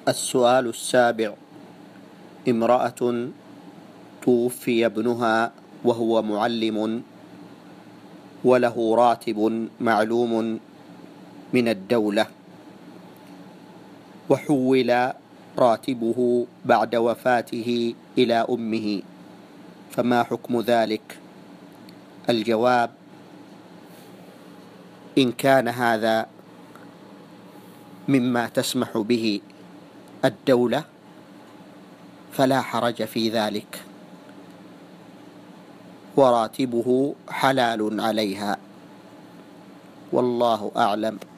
السؤال السابع: امرأة توفي ابنها وهو معلم وله راتب معلوم من الدولة، وحول راتبه بعد وفاته إلى أمه، فما حكم ذلك؟ الجواب: إن كان هذا مما تسمح به الدولة فلا حرج في ذلك، وراتبه حلال عليها، والله أعلم.